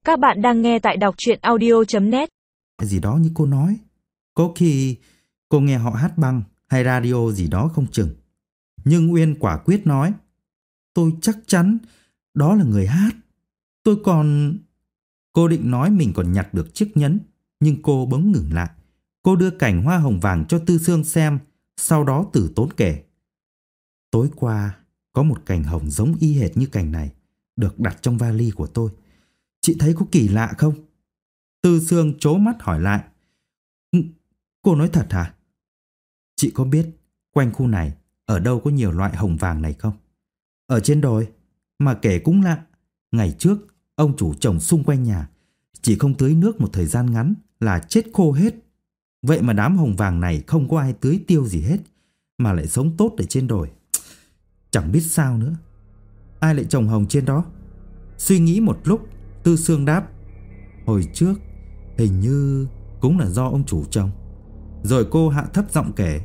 Các bạn đang nghe tại đọc truyện audio.net. Gì đó như cô nói. Có khi cô nghe họ hát băng hay radio gì đó không chừng. Nhưng Uyên quả quyết nói: tôi chắc chắn đó là người hát. Tôi còn... Cô định nói mình còn nhặt được chiếc nhẫn, nhưng cô bỗng ngừng lại. Cô đưa cành hoa hồng vàng cho Tư Sương xem, sau đó từ tốn kể: tối qua có một cành hồng giống y hệt như cành này được đặt trong vali của tôi. Chị thấy có kỳ lạ không? Tư Sương trố mắt hỏi lại: Cô nói thật hả? Chị có biết quanh khu này ở đâu có nhiều loại hồng vàng này không? Ở trên đồi. Mà kể cũng lạ, ngày trước ông chủ trồng xung quanh nhà, chỉ không tưới nước một thời gian ngắn là chết khô hết. Vậy mà đám hồng vàng này không có ai tưới tiêu gì hết, mà lại sống tốt ở trên đồi. Chẳng biết sao nữa. Ai lại trồng hồng trên đó? Suy nghĩ một lúc, Tư Sương đáp: hồi trước hình như cũng là do ông chủ trồng. Rồi cô hạ thấp giọng kể: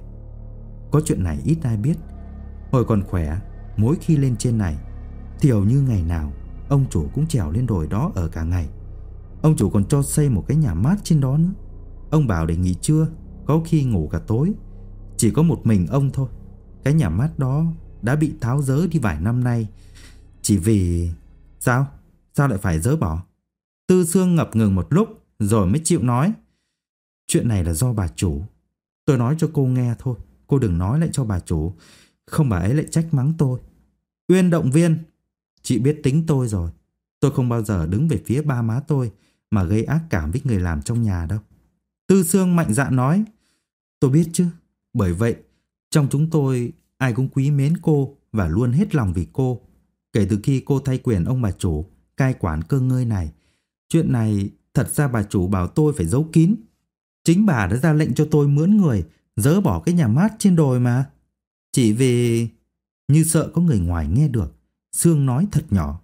có chuyện này ít ai biết. Hồi còn khỏe, mỗi khi lên trên này thì hầu như ngày nào ông chủ cũng trèo lên đồi đó ở cả ngày. Ông chủ còn cho xây một cái nhà mát trên đó nữa. Ông bảo để nghỉ trưa, có khi ngủ cả tối. Chỉ có một mình ông thôi. Cái nhà mát đó đã bị tháo dỡ đi vài năm nay. Chỉ vì... Sao? Sao lại phải dỡ bỏ? Tư Sương ngập ngừng một lúc rồi mới chịu nói: chuyện này là do bà chủ. Tôi nói cho cô nghe thôi, cô đừng nói lại cho bà chủ, không bà ấy lại trách mắng tôi. Uyên động viên: chị biết tính tôi rồi. Tôi không bao giờ đứng về phía ba má tôi mà gây ác cảm với người làm trong nhà đâu. Tư Sương mạnh dạn nói: tôi biết chứ. Bởi vậy trong chúng tôi ai cũng quý mến cô và luôn hết lòng vì cô. Kể từ khi cô thay quyền ông bà chủ cai quản cơ ngơi này, chuyện này thật ra bà chủ bảo tôi phải giấu kín. Chính bà đã ra lệnh cho tôi mướn người dỡ bỏ cái nhà mát trên đồi mà. Chỉ vì... Như sợ có người ngoài nghe được, Sương nói thật nhỏ: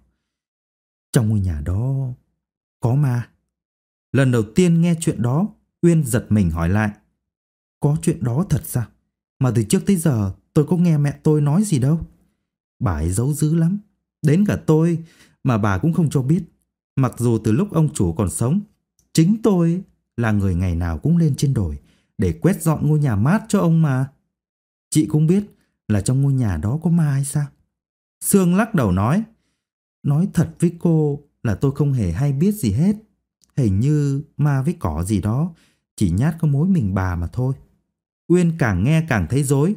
trong ngôi nhà đó có ma. Lần đầu tiên nghe chuyện đó, Uyên giật mình hỏi lại: có chuyện đó thật sao? Mà từ trước tới giờ tôi có nghe mẹ tôi nói gì đâu. Bà ấy giấu dữ lắm. Đến cả tôi mà bà cũng không cho biết. Mặc dù từ lúc ông chủ còn sống, chính tôi là người ngày nào cũng lên trên đồi để quét dọn ngôi nhà mát cho ông mà. Chị cũng biết là trong ngôi nhà đó có ma hay sao? Sương lắc đầu nói: nói thật với cô là tôi không hề hay biết gì hết. Hình như ma với cỏ gì đó chỉ nhát có mối mình bà mà thôi. Uyên càng nghe càng thấy rối.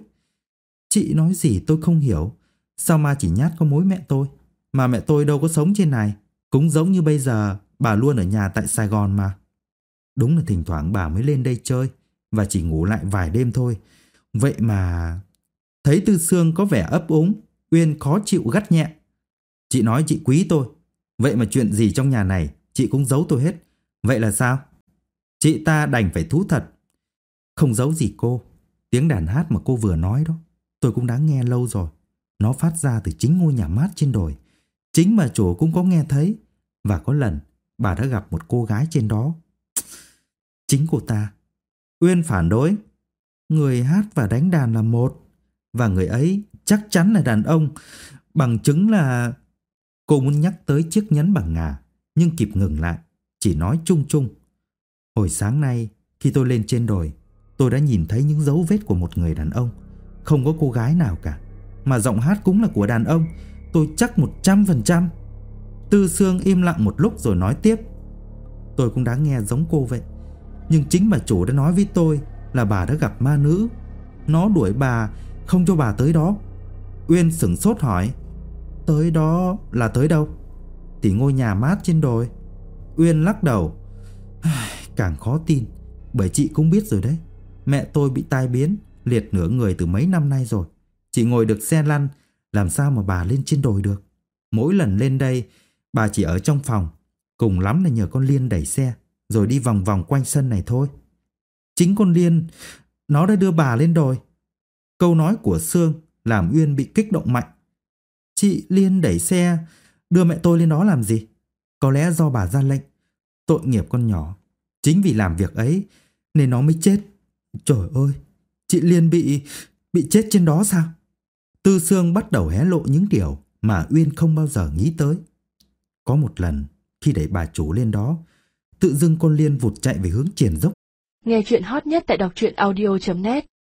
Chị nói gì tôi không hiểu. Sao ma chỉ nhát có mối mẹ tôi? Mà mẹ tôi đâu có sống trên này. Cũng giống như bây giờ bà luôn ở nhà tại Sài Gòn mà. Đúng là thỉnh thoảng bà mới lên đây chơi và chỉ ngủ lại vài đêm thôi. Vậy mà... Thấy Tư Sương có vẻ ấp úng, Uyên khó chịu gắt nhẹ: chị nói chị quý tôi, vậy mà chuyện gì trong nhà này chị cũng giấu tôi hết. Vậy là sao? Chị ta đành phải thú thật: không giấu gì cô. Tiếng đàn hát mà cô vừa nói đó, tôi cũng đã nghe lâu rồi. Nó phát ra từ chính ngôi nhà mát trên đồi. Chính bà chủ cũng có nghe thấy. Và có lần bà đã gặp một cô gái trên đó. Chính cô ta. Uyên phản đối: người hát và đánh đàn là một, và người ấy chắc chắn là đàn ông. Bằng chứng là... Cô muốn nhắc tới chiếc nhẫn bằng ngà, nhưng kịp ngừng lại, chỉ nói chung chung: hồi sáng nay khi tôi lên trên đồi, tôi đã nhìn thấy những dấu vết của một người đàn ông. Không có cô gái nào cả. Mà giọng hát cũng là của đàn ông. Tôi chắc 100%. Tư Sương im lặng một lúc rồi nói tiếp: tôi cũng đã nghe giống cô vậy. Nhưng chính bà chủ đã nói với tôi là bà đã gặp ma nữ. Nó đuổi bà, không cho bà tới đó. Uyên sửng sốt hỏi: tới đó là tới đâu? Thì ngôi nhà mát trên đồi. Uyên lắc đầu: càng khó tin. Bởi chị cũng biết rồi đấy. Mẹ tôi bị tai biến, liệt nửa người từ mấy năm nay rồi. Chị ngồi được xe lăn, làm sao mà bà lên trên đồi được? Mỗi lần lên đây, bà chỉ ở trong phòng, cùng lắm là nhờ con Liên đẩy xe, rồi đi vòng vòng quanh sân này thôi. Chính con Liên, nó đã đưa bà lên đồi. Câu nói của Sương làm Uyên bị kích động mạnh. Chị Liên đẩy xe đưa mẹ tôi lên đó làm gì? Có lẽ do bà ra lệnh. Tội nghiệp con nhỏ. Chính vì làm việc ấy nên nó mới chết. Trời ơi, chị Liên bị chết trên đó sao? Tư Sương bắt đầu hé lộ những điều mà Uyên không bao giờ nghĩ tới. Có một lần khi đẩy bà chủ lên đó. Tự dưng con Liên vụt chạy về hướng triển dốc. Nghe chuyện hot nhất tại đọc truyện audio.net